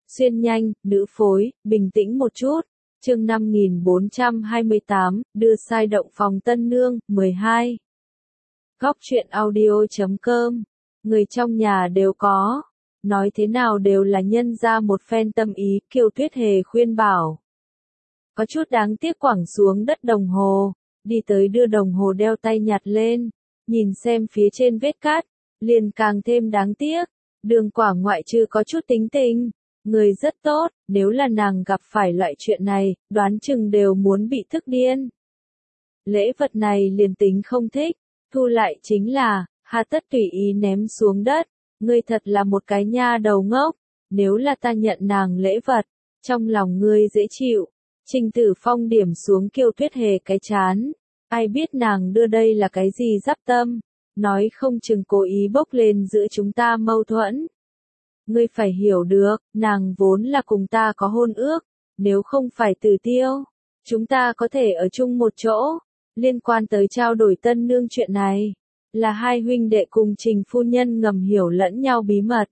Xuyên nhanh, nữ phối, bình tĩnh một chút. Chương 5428, đưa sai động phòng tân nương, 12. Góc truyện audio.com. Người trong nhà đều có. Nói thế nào đều là nhân ra một phen tâm ý, Kiều Tuyết Hề khuyên bảo. Có chút đáng tiếc quẳng xuống đất đồng hồ, đi tới đưa đồng hồ đeo tay nhặt lên, nhìn xem phía trên vết cát, liền càng thêm đáng tiếc. Đường Quả ngoại trừ có chút tính tình, người rất tốt, nếu là nàng gặp phải loại chuyện này, đoán chừng đều muốn bị thức điên. Lễ vật này liền tính không thích, thu lại chính là, hà tất tùy ý ném xuống đất, ngươi thật là một cái nha đầu ngốc, nếu là ta nhận nàng lễ vật, trong lòng ngươi dễ chịu. Trình Tử Phong điểm xuống Kiều Tuyết Hề cái chán, ai biết nàng đưa đây là cái gì giáp tâm, nói không chừng cố ý bốc lên giữa chúng ta mâu thuẫn. Ngươi phải hiểu được, nàng vốn là cùng ta có hôn ước, nếu không phải Tử Tiêu, chúng ta có thể ở chung một chỗ. Liên quan tới trao đổi tân nương chuyện này, là hai huynh đệ cùng Trình phu nhân ngầm hiểu lẫn nhau bí mật.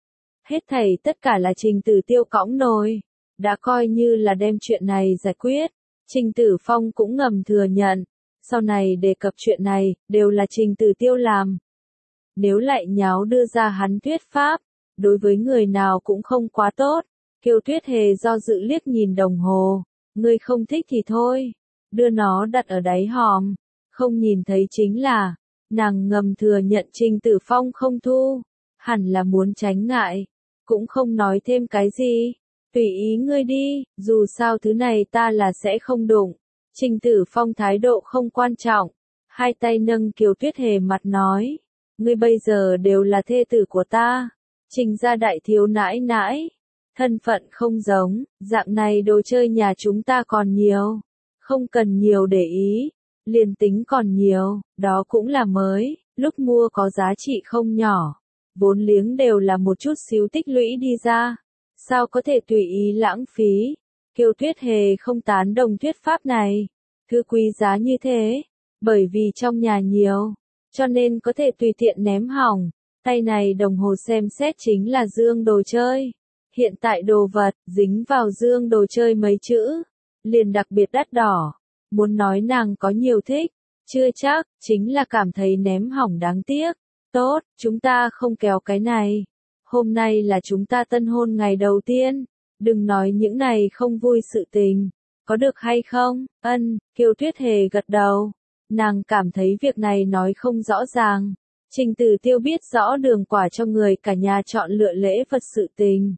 Hết thảy tất cả là Trình Tử Tiêu cõng nồi, đã coi như là đem chuyện này giải quyết. Trình Tử Phong cũng ngầm thừa nhận, sau này đề cập chuyện này, đều là Trình Tử Tiêu làm. Nếu lại nháo đưa ra hắn thuyết pháp, đối với người nào cũng không quá tốt. Kiều Tuyết Hề do dự liếc nhìn đồng hồ, ngươi không thích thì thôi, đưa nó đặt ở đáy hòm, không nhìn thấy chính là, nàng ngầm thừa nhận Trình Tử Phong không thu, hẳn là muốn tránh ngại, cũng không nói thêm cái gì, tùy ý ngươi đi, dù sao thứ này ta là sẽ không đụng. Trình Tử Phong thái độ không quan trọng, hai tay nâng Kiều Tuyết Hề mặt nói, ngươi bây giờ đều là thê tử của ta. Trình gia đại thiếu nãi nãi, thân phận không giống, dạng này đồ chơi nhà chúng ta còn nhiều, không cần nhiều để ý, liền tính còn nhiều, đó cũng là mới, lúc mua có giá trị không nhỏ, vốn liếng đều là một chút xíu tích lũy đi ra, sao có thể tùy ý lãng phí. Kiều Tuyết Hề không tán đồng thuyết pháp này, thứ quý giá như thế, bởi vì trong nhà nhiều, cho nên có thể tùy tiện ném hỏng. Tay này đồng hồ xem xét chính là dương đồ chơi. Hiện tại đồ vật, dính vào dương đồ chơi mấy chữ, liền đặc biệt đắt đỏ. Muốn nói nàng có nhiều thích, chưa chắc, chính là cảm thấy ném hỏng đáng tiếc. Tốt, chúng ta không kéo cái này. Hôm nay là chúng ta tân hôn ngày đầu tiên, đừng nói những này không vui sự tình. Có được hay không? Ân, Kiều Tuyết Hề gật đầu. Nàng cảm thấy việc này nói không rõ ràng. Trình Tử Tiêu biết rõ Đường Quả cho người cả nhà chọn lựa lễ vật sự tình.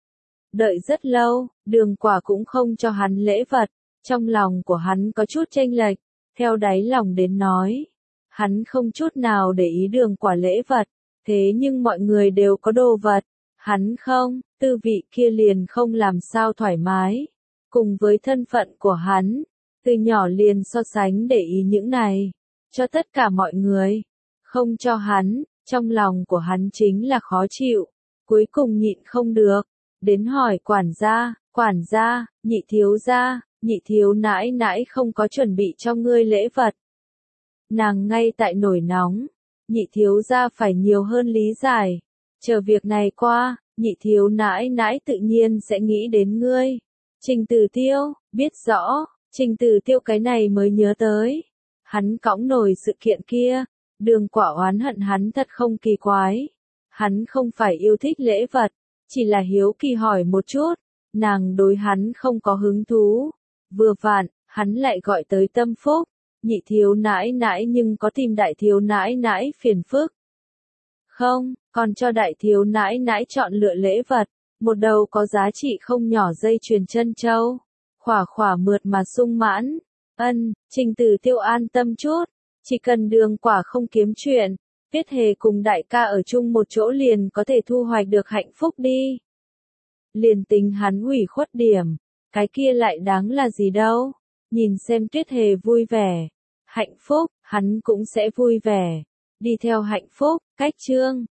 Đợi rất lâu, Đường Quả cũng không cho hắn lễ vật, trong lòng của hắn có chút chênh lệch, theo đáy lòng đến nói. Hắn không chút nào để ý Đường Quả lễ vật, thế nhưng mọi người đều có đồ vật, hắn không, tư vị kia liền không làm sao thoải mái. Cùng với thân phận của hắn, từ nhỏ liền so sánh để ý những này, cho tất cả mọi người. Không cho hắn, trong lòng của hắn chính là khó chịu, cuối cùng nhịn không được, đến hỏi quản gia, nhị thiếu nãi nãi không có chuẩn bị cho ngươi lễ vật. Nàng ngay tại nổi nóng, nhị thiếu gia phải nhiều hơn lý giải, chờ việc này qua, nhị thiếu nãi nãi tự nhiên sẽ nghĩ đến ngươi. Trình Tử Tiêu, biết rõ, Trình Tử Tiêu cái này mới nhớ tới, hắn cõng nổi sự kiện kia. Đường Quả oán hận hắn thật không kỳ quái. Hắn không phải yêu thích lễ vật, chỉ là hiếu kỳ hỏi một chút, nàng đối hắn không có hứng thú. Vừa vặn, hắn lại gọi tới Tâm Phúc, nhị thiếu nãi nãi nhưng có tìm đại thiếu nãi nãi phiền phức. Không, còn cho đại thiếu nãi nãi chọn lựa lễ vật, một đầu có giá trị không nhỏ dây chuyền chân châu, khỏa khỏa mượt mà sung mãn. Ân, Trình Tử Tiêu an tâm chút. Chỉ cần Đường Quả không kiếm chuyện, Tuyết Hề cùng đại ca ở chung một chỗ liền có thể thu hoạch được hạnh phúc đi. Liền tính hắn ủy khuất điểm, cái kia lại đáng là gì đâu. Nhìn xem Tuyết Hề vui vẻ, hạnh phúc, hắn cũng sẽ vui vẻ. Đi theo hạnh phúc, cách chương.